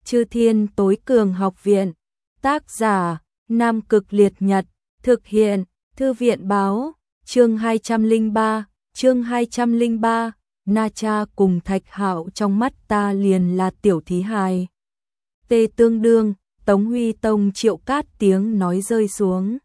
Chư Thiên Tối Cường Học Viện. Tác giả: Nam Cực Liệt Nhật. Thực hiện: Thư viện báo. Chương 203. Na Cha cùng Thạch Hạo trong mắt ta liền là tiểu thí hài. Tê tương đương, Tống Huy Tông Triệu Cát tiếng nói rơi xuống.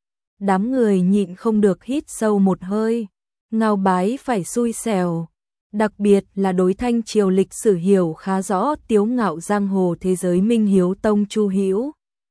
Đám người nhịn không được hít sâu một hơi. Ngao Bái phải xui xẻo. Đặc biệt là đối Thanh Triều lịch sử hiểu khá rõ tiếu ngạo giang hồ thế giới Minh Hiếu Tông Chu Hữu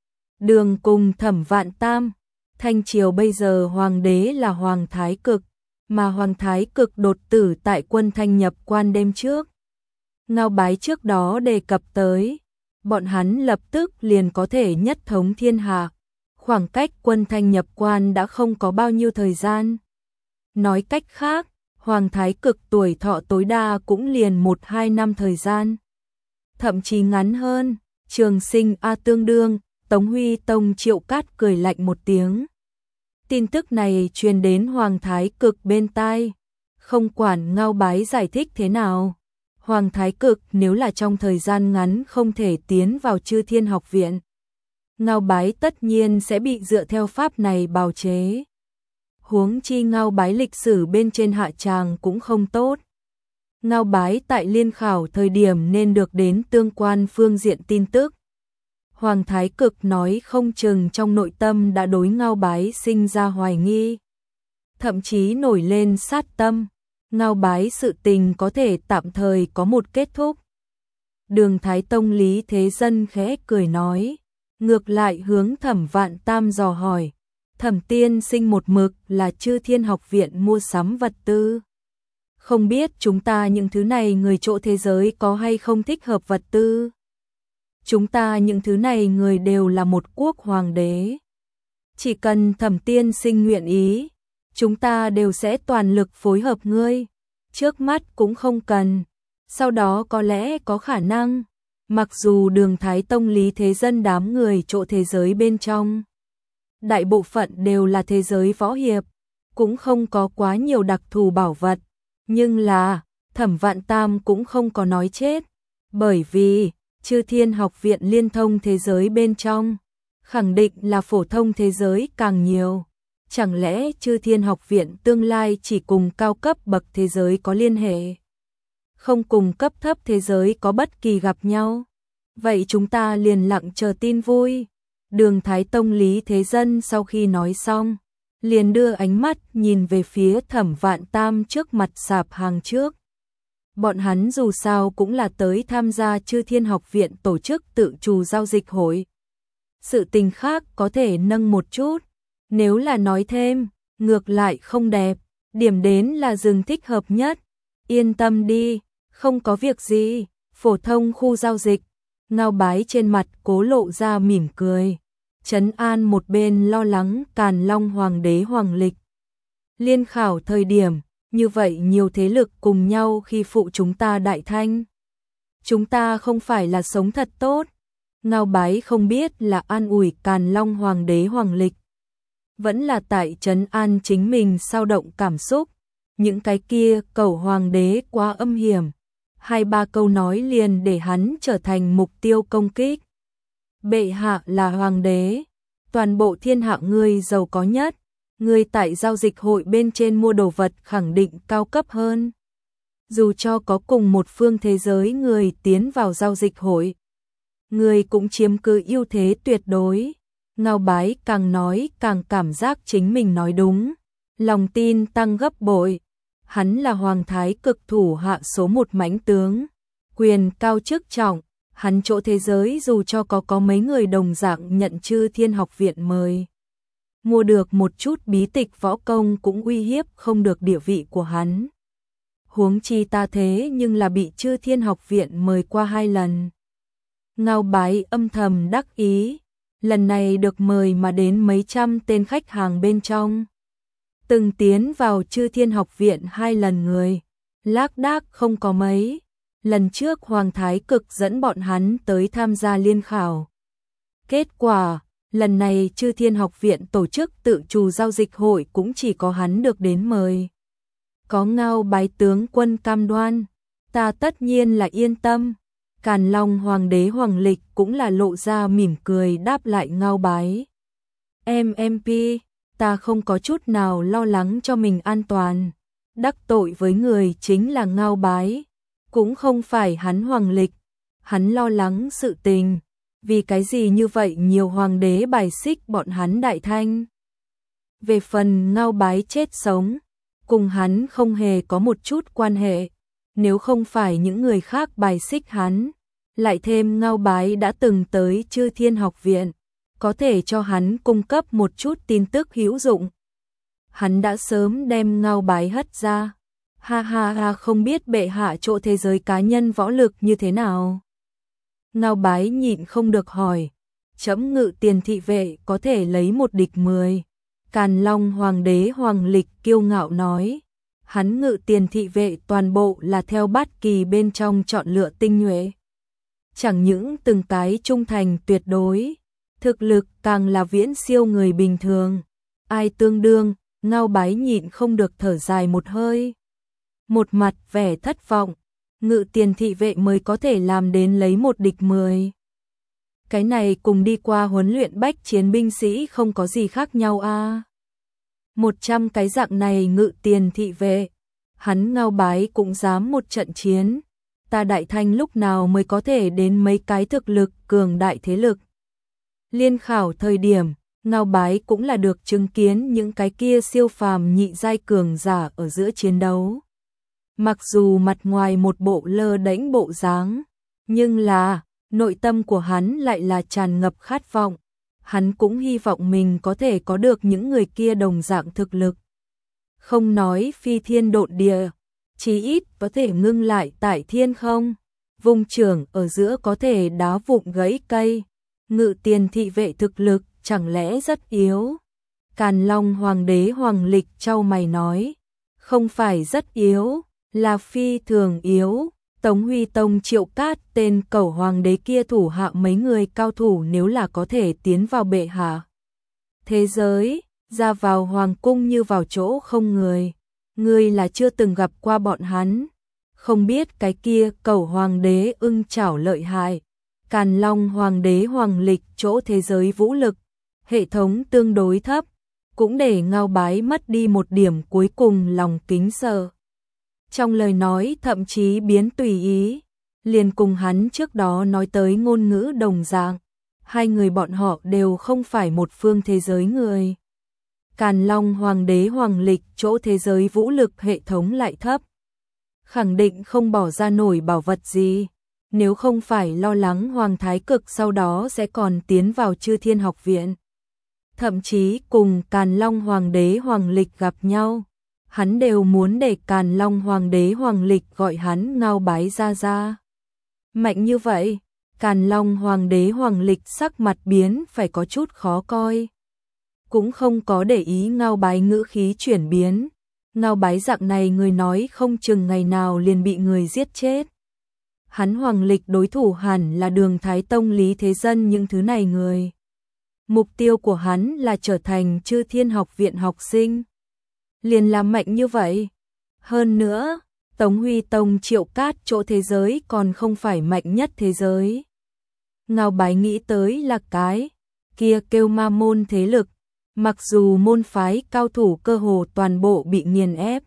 Đường cùng Thẩm Vạn Tam. Thanh Triều bây giờ hoàng đế là Hoàng Thái Cực, mà Hoàng Thái Cực đột tử tại quân Thanh nhập quan đêm trước. Ngao Bái trước đó đề cập tới, bọn hắn lập tức liền có thể nhất thống thiên hạ. Khoảng cách quân Thanh nhập quan đã không có bao nhiêu thời gian. Nói cách khác, Hoàng Thái Cực tuổi thọ tối đa cũng liền 1-2 năm thời gian. Thậm chí ngắn hơn. Trường Sinh A tương đương, Tống Huy Tông Triệu Cát cười lạnh một tiếng. Tin tức này truyền đến Hoàng Thái Cực bên tai. Không quản Ngao Bái giải thích thế nào, Hoàng Thái Cực nếu là trong thời gian ngắn không thể tiến vào Chư Thiên Học Viện, Ngao Bái tất nhiên sẽ bị dựa theo pháp này bào chế. Huống chi Ngao Bái lịch sử bên trên hạ tràng cũng không tốt. Ngao Bái tại liên khảo thời điểm nên được đến tương quan phương diện tin tức. Hoàng Thái Cực nói không chừng trong nội tâm đã đối Ngao Bái sinh ra hoài nghi, thậm chí nổi lên sát tâm. Ngao Bái sự tình có thể tạm thời có một kết thúc. Đường Thái Tông Lý Thế Dân khẽ cười nói, ngược lại hướng Thẩm Vạn Tam dò hỏi, Thẩm tiên sinh một mực là Chư Thiên Học Viện mua sắm vật tư. Không biết chúng ta những thứ này người chỗ thế giới có hay không thích hợp vật tư? Chúng ta những thứ này người đều là một quốc hoàng đế. Chỉ cần Thẩm tiên sinh nguyện ý, chúng ta đều sẽ toàn lực phối hợp ngươi. Trước mắt cũng không cần, sau đó có lẽ có khả năng. Mặc dù Đường Thái Tông Lý Thế Dân đám người chỗ thế giới bên trong, đại bộ phận đều là thế giới võ hiệp, cũng không có quá nhiều đặc thù bảo vật, nhưng là Thẩm Vạn Tam cũng không có nói chết, bởi vì Chư Thiên Học Viện liên thông thế giới bên trong, khẳng định là phổ thông thế giới càng nhiều. Chẳng lẽ Chư Thiên Học Viện tương lai chỉ cùng cao cấp bậc thế giới có liên hệ, không cùng cấp thấp thế giới có bất kỳ gặp nhau? Vậy chúng ta liền lặng chờ tin vui. Đường Thái Tông Lý Thế Dân sau khi nói xong, liền đưa ánh mắt nhìn về phía Thẩm Vạn Tam trước mặt sạp hàng trước. Bọn hắn dù sao cũng là tới tham gia Chư Thiên Học Viện tổ chức tự chủ giao dịch hội. Sự tình khác có thể nâng một chút, nếu là nói thêm, ngược lại không đẹp, điểm đến là dừng thích hợp nhất. Yên tâm đi, không có việc gì, phổ thông khu giao dịch. Ngao Bái trên mặt cố lộ ra mỉm cười, trấn an một bên lo lắng Càn Long Hoàng đế Hoàng Lịch. Liên khảo thời điểm, như vậy nhiều thế lực cùng nhau khi phụ chúng ta Đại Thanh. Chúng ta không phải là sống thật tốt. Ngao Bái không biết là an ủi Càn Long Hoàng đế Hoàng Lịch, vẫn là tại trấn an chính mình xao động cảm xúc. Những cái kia cẩu hoàng đế quá âm hiểm, 2-3 câu nói liền để hắn trở thành mục tiêu công kích. Bệ hạ là hoàng đế, toàn bộ thiên hạ ngươi giàu có nhất, ngươi tại giao dịch hội bên trên mua đồ vật khẳng định cao cấp hơn. Dù cho có cùng một phương thế giới người tiến vào giao dịch hội, ngươi cũng chiếm cứ ưu thế tuyệt đối. Ngao Bái càng nói càng cảm giác chính mình nói đúng, lòng tin tăng gấp bội. Hắn là Hoàng Thái Cực thủ hạ số 1 mãnh tướng, quyền cao chức trọng, hắn chỗ thế giới dù cho có mấy người đồng dạng nhận Chư Thiên Học Viện mời, mua được một chút bí tịch võ công cũng uy hiếp không được địa vị của hắn. Huống chi ta thế nhưng là bị Chư Thiên Học Viện mời qua 2 lần. Ngao Bái âm thầm đắc ý, lần này được mời mà đến mấy trăm tên khách hàng bên trong, từng tiến vào Chư Thiên Học Viện 2 lần người, lác đác không có mấy. Lần trước Hoàng Thái Cực dẫn bọn hắn tới tham gia liên khảo. Kết quả, lần này Chư Thiên Học Viện tổ chức tự chủ giao dịch hội cũng chỉ có hắn được đến mời. Có Ngao Bái tướng quân cam đoan, ta tất nhiên là yên tâm. Càn Long Hoàng đế Hoàng Lịch cũng là lộ ra mỉm cười đáp lại Ngao Bái. MP, ta không có chút nào lo lắng cho mình an toàn. Đắc tội với người chính là Ngao Bái, cũng không phải hắn Hoàng Lịch. Hắn lo lắng sự tình, vì cái gì như vậy nhiều hoàng đế bài xích bọn hắn Đại Thanh. Về phần Ngao Bái chết sống, cùng hắn không hề có một chút quan hệ, nếu không phải những người khác bài xích hắn, lại thêm Ngao Bái đã từng tới Chư Thiên Học Viện, có thể cho hắn cung cấp một chút tin tức hữu dụng. Hắn đã sớm đem Ngao Bái hất ra. Ha ha ha, không biết bệ hạ chỗ thế giới cá nhân võ lực như thế nào. Ngao Bái nhịn không được hỏi, chấm Ngự Tiền thị vệ có thể lấy một địch 10. Càn Long Hoàng đế Hoàng Lịch kiêu ngạo nói, hắn Ngự Tiền thị vệ toàn bộ là theo bát kỳ bên trong chọn lựa tinh nhuệ. Chẳng những từng cái trung thành tuyệt đối, thực lực càng là viễn siêu người bình thường. Ai tương đương, Ngao Bái nhịn không được thở dài một hơi. Một mặt vẻ thất vọng, Ngự Tiền thị vệ mới có thể làm đến lấy một địch 10. Cái này cùng đi qua huấn luyện bách chiến binh sĩ không có gì khác nhau a. 100 cái dạng này Ngự Tiền thị vệ, hắn Ngao Bái cũng dám một trận chiến. Ta Đại Thanh lúc nào mới có thể đến mấy cái thực lực cường đại thế lực. Liên khảo thời điểm, Ngao Bái cũng là được chứng kiến những cái kia siêu phàm nhị giai cường giả ở giữa chiến đấu. Mặc dù mặt ngoài một bộ lơ đễnh bộ dáng, nhưng là nội tâm của hắn lại là tràn ngập khát vọng. Hắn cũng hy vọng mình có thể có được những người kia đồng dạng thực lực. Không nói phi thiên độn địa, chí ít có thể ngưng lại tại thiên không. Vùng trưởng ở giữa có thể đá vụn gãy cây. Ngự Tiền thị vệ thực lực chẳng lẽ rất yếu? Càn Long Hoàng đế Hoàng Lịch chau mày nói, không phải rất yếu, là phi thường yếu. Tống Huy Tông Triệu Cát tên cẩu hoàng đế kia thủ hạ mấy người cao thủ nếu là có thể tiến vào bệ hạ thế giới, ra vào hoàng cung như vào chỗ không người. Ngươi là chưa từng gặp qua bọn hắn, không biết cái kia cẩu hoàng đế ưng chảo lợi hại. Càn Long Hoàng đế Hoàng Lịch chỗ thế giới vũ lực, hệ thống tương đối thấp, cũng để Ngao Bái mất đi một điểm cuối cùng lòng kính sợ. Trong lời nói thậm chí biến tùy ý, liền cùng hắn trước đó nói tới ngôn ngữ đồng dạng. Hai người bọn họ đều không phải một phương thế giới người. Càn Long Hoàng đế Hoàng Lịch chỗ thế giới vũ lực hệ thống lại thấp, khẳng định không bỏ ra nổi bảo vật gì. Nếu không phải lo lắng Hoàng Thái Cực sau đó sẽ còn tiến vào Chư Thiên Học Viện, thậm chí cùng Càn Long Hoàng đế Hoàng Lịch gặp nhau, hắn đều muốn để Càn Long Hoàng đế Hoàng Lịch gọi hắn Ngao Bái ra. Mạnh như vậy, Càn Long Hoàng đế Hoàng Lịch sắc mặt biến phải có chút khó coi. Cũng không có để ý Ngao Bái ngữ khí chuyển biến. Ngao Bái dạng này người nói không chừng ngày nào liền bị người giết chết. Hắn Hoàng Lịch đối thủ hẳn là Đường Thái Tông Lý Thế Dân những thứ này người. Mục tiêu của hắn là trở thành Chư Thiên Học Viện học sinh. Liền làm mạnh như vậy. Hơn nữa, Tống Huy Tông Triệu Cát chỗ thế giới còn không phải mạnh nhất thế giới. Ngao Bái nghĩ tới là cái kia kêu ma môn thế lực. Mặc dù môn phái cao thủ cơ hồ toàn bộ bị nghiền ép,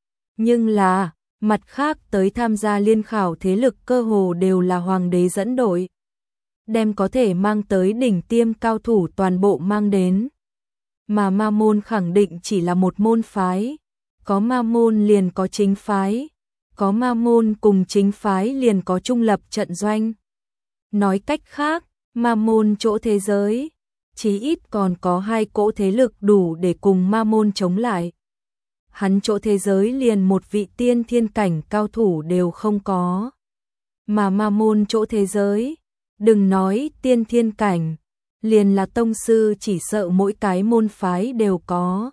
nhưng là mặt khác tới tham gia liên khảo thế lực cơ hồ đều là hoàng đế dẫn đội, đem có thể mang tới đỉnh tiêm cao thủ toàn bộ mang đến. Mà ma môn khẳng định chỉ là một môn phái, có ma môn liền có chính phái, có ma môn cùng chính phái liền có trung lập trận doanh. Nói cách khác, ma môn chỗ thế giới chí ít còn có 2 cỗ thế lực đủ để cùng ma môn chống lại. Hắn chỗ thế giới liền một vị tiên thiên cảnh cao thủ đều không có. Mà ma môn chỗ thế giới, đừng nói tiên thiên cảnh, liền là tông sư chỉ sợ mỗi cái môn phái đều có.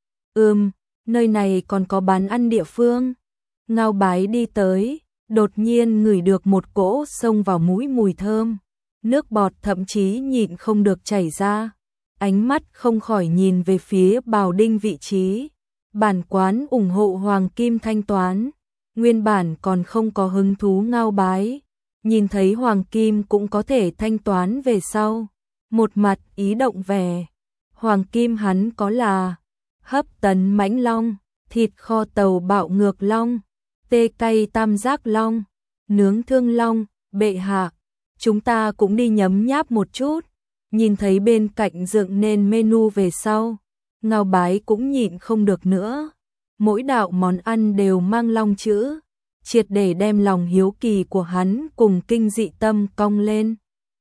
Nơi này còn có bán ăn địa phương. Ngao Bái đi tới, đột nhiên ngửi được một cỗ xông vào mũi mùi thơm. Nước bọt thậm chí nhịn không được chảy ra. Ánh mắt không khỏi nhìn về phía Bào Đinh vị trí. Bản quán ủng hộ Hoàng Kim thanh toán. Nguyên bản còn không có hứng thú Ngao Bái, nhìn thấy hoàng kim cũng có thể thanh toán về sau, một mặt ý động vẻ. Hoàng kim hắn có là hấp tấn mãnh long, thịt kho tàu bạo ngược long, tê cay tam giác long, nướng thương long, bệ hạ. Chúng ta cũng đi nhấm nháp một chút. Nhìn thấy bên cạnh dựng nên menu về sau, Ngao Bái cũng nhịn không được nữa. Mỗi đạo món ăn đều mang long chữ, triệt để đem lòng hiếu kỳ của hắn cùng kinh dị tâm cong lên.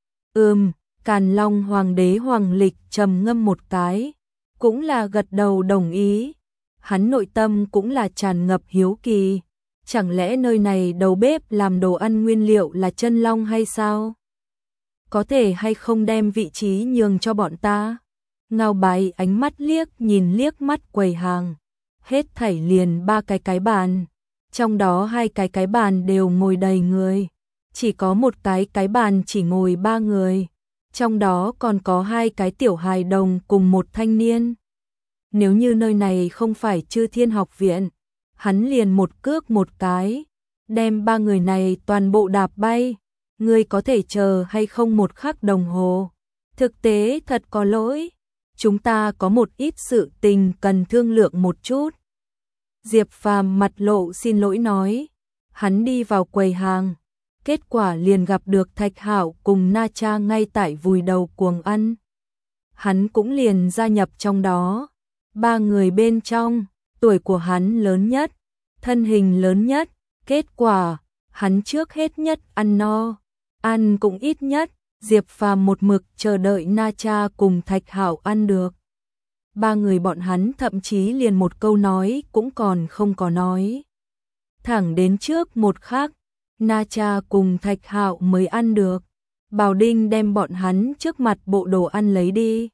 Càn Long Hoàng đế Hoàng Lịch trầm ngâm một cái, cũng là gật đầu đồng ý. Hắn nội tâm cũng là tràn ngập hiếu kỳ. Chẳng lẽ nơi này đầu bếp làm đồ ăn nguyên liệu là chân long hay sao? Có thể hay không đem vị trí nhường cho bọn ta? Ngao Bái ánh mắt nhìn liếc mắt quầy hàng. Hết thảy liền 3 cái bàn. Trong đó 2 cái bàn đều ngồi đầy người. Chỉ có một cái bàn chỉ ngồi 3 người. Trong đó còn có 2 cái tiểu hài đồng cùng một thanh niên. Nếu như nơi này không phải Chư Thiên Học Viện, hắn liền một cước một cái, đem 3 người này toàn bộ đạp bay. Ngươi có thể chờ hay không một khắc đồng hồ? Thực tế thật có lỗi, chúng ta có một ít sự tình cần thương lượng một chút. Diệp Phàm mặt lộ xin lỗi nói. Hắn đi vào quầy hàng, kết quả liền gặp được Thạch Hạo cùng Na Cha ngay tại vùi đầu cuồng ăn. Hắn cũng liền gia nhập trong đó. 3 người bên trong, tuổi của hắn lớn nhất, thân hình lớn nhất, kết quả, hắn trước hết nhất ăn no, ăn cũng ít nhất. Diệp Phàm một mực chờ đợi Na Cha cùng Thạch Hạo ăn được. 3 người bọn hắn thậm chí liền một câu nói cũng còn không có nói. Thẳng đến trước một khắc, Na Cha cùng Thạch Hạo mới ăn được. Bảo Đinh đem bọn hắn trước mặt bộ đồ ăn lấy đi.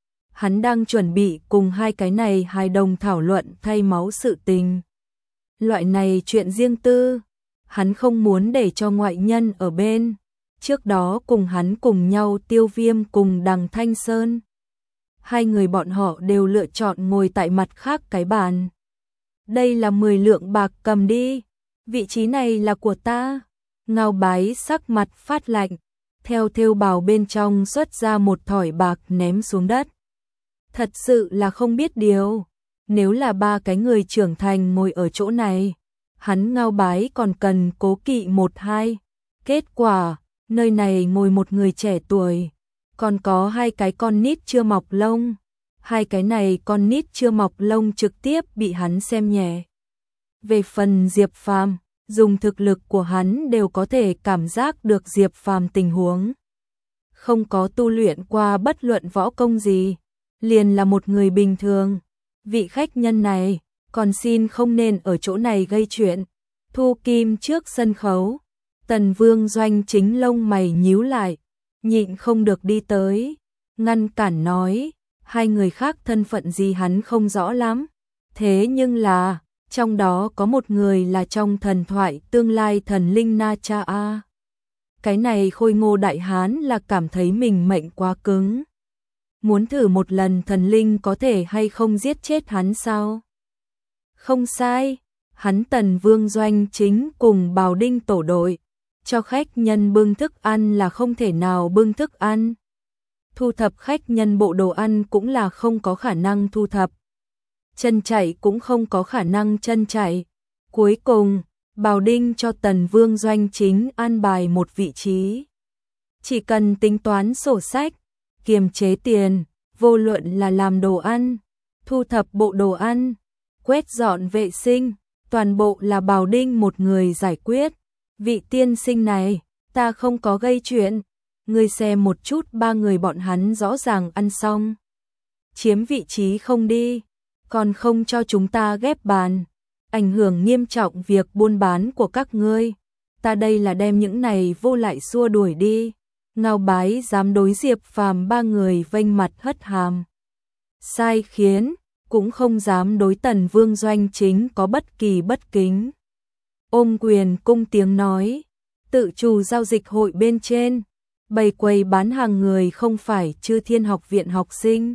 Hắn đang chuẩn bị cùng 2 cái này hài đồng thảo luận thay máu sự tình. Loại này chuyện riêng tư, hắn không muốn để cho ngoại nhân ở bên. Trước đó cùng hắn cùng nhau Tiêu Viêm cùng Đằng Thanh Sơn. 2 người bọn họ đều lựa chọn ngồi tại mặt khác cái bàn. Đây là 10 lượng bạc, cầm đi. Vị trí này là của ta. Ngao Bái sắc mặt phát lạnh, theo thêu bào bên trong xuất ra một thỏi bạc ném xuống đất. Thật sự là không biết điều. Nếu là 3 cái người trưởng thành ngồi ở chỗ này, hắn Ngao Bái còn cần cố kỵ 1-2. Kết quả, nơi này ngồi một người trẻ tuổi, còn có 2 cái con nít chưa mọc lông. 2 cái này con nít chưa mọc lông trực tiếp bị hắn xem nhẹ. Về phần Diệp Phàm, dùng thực lực của hắn đều có thể cảm giác được Diệp Phàm tình huống. Không có tu luyện qua bất luận võ công gì, liền là một người bình thường. Vị khách nhân này, còn xin không nên ở chỗ này gây chuyện. Thu kim trước sân khấu. Tần Vương Doanh chính lông mày nhíu lại, nhịn không được đi tới, ngăn cản nói. 2 người khác thân phận gì hắn không rõ lắm. Thế nhưng là, trong đó có một người là trong thần thoại tương lai thần linh Na Cha A. Cái này khôi ngô đại hán là cảm thấy mình mệnh quá cứng. Muốn thử một lần thần linh có thể hay không giết chết hắn sao? Không sai, hắn Tần Vương Doanh chính cùng Bào Đinh tổ đội. Cho khách nhân bưng thức ăn là không thể nào bưng thức ăn. Thu thập khách nhân bộ đồ ăn cũng là không có khả năng thu thập. Chân chạy cũng không có khả năng chân chạy. Cuối cùng, Bào Đinh cho Tần Vương Doanh chính an bài một vị trí. Chỉ cần tính toán sổ sách, kiềm chế tiền, vô luận là làm đồ ăn, thu thập bộ đồ ăn, quét dọn vệ sinh, toàn bộ là Bào Đinh một người giải quyết. Vị tiên sinh này, ta không có gây chuyện. Ngươi xem một chút, 3 người bọn hắn rõ ràng ăn xong. Chiếm vị trí không đi, còn không cho chúng ta ghép bàn. Ảnh hưởng nghiêm trọng việc buôn bán của các ngươi. Ta đây là đem những này vô lại xua đuổi đi. Ngao Bái dám đối Diệp Phàm 3 người vênh mặt hất hàm. Sai khiến, cũng không dám đối Tần Vương Doanh chính có bất kỳ bất kính. Ôm quyền cung tiếng nói, tự chủ giao dịch hội bên trên, bày quầy bán hàng người không phải Chư Thiên Học Viện học sinh,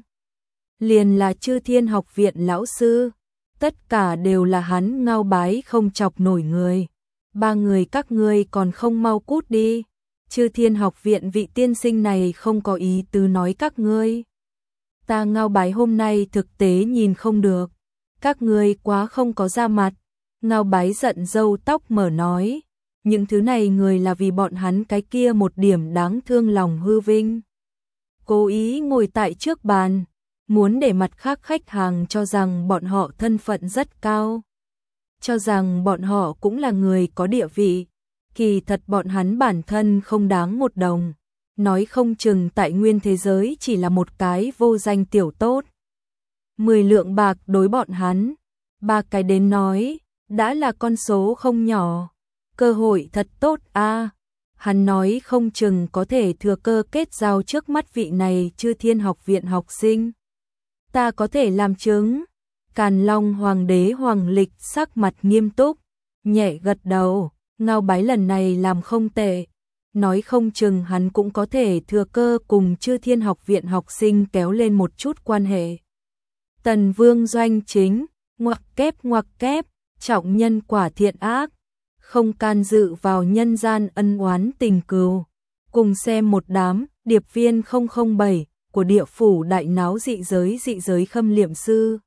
liền là Chư Thiên Học Viện lão sư, tất cả đều là hắn Ngao Bái không chọc nổi người. ba người các ngươi còn không mau cút đi. Chư Thiên học viện vị tiên sinh này không có ý tứ nói các ngươi. Ta Ngao Bái hôm nay thực tế nhìn không được. Các ngươi quá không có da mặt. Ngao Bái giận râu tóc mở nói. Những thứ này người là vì bọn hắn cái kia một điểm đáng thương lòng hư vinh. Cố ý ngồi tại trước bàn, muốn để mặt khác khách hàng cho rằng bọn họ thân phận rất cao. Cho rằng bọn họ cũng là người có địa vị. Kỳ thật bọn hắn bản thân không đáng một đồng. Nói không chừng tại nguyên thế giới chỉ là một cái vô danh tiểu tốt. 10 lượng bạc đối bọn hắn. Ba cái đến nói, đã là con số không nhỏ. Cơ hội thật tốt a. Hắn nói không chừng có thể thừa cơ kết giao trước mắt vị này Chư Thiên học viện học sinh. Ta có thể làm chứng. Càn Long Hoàng đế Hoàng Lịch sắc mặt nghiêm túc, nhẹ gật đầu. Ngao Bái lần này làm không tệ. Nói không chừng hắn cũng có thể thừa cơ cùng Chư Thiên học viện học sinh kéo lên một chút quan hệ. Tần Vương doanh chính, ngoặc kép, trọng nhân quả thiện ác, không can dự vào nhân gian ân oán tình cừu. Cùng xem một đám, điệp viên 007 của địa phủ đại náo dị giới khâm liệm sư.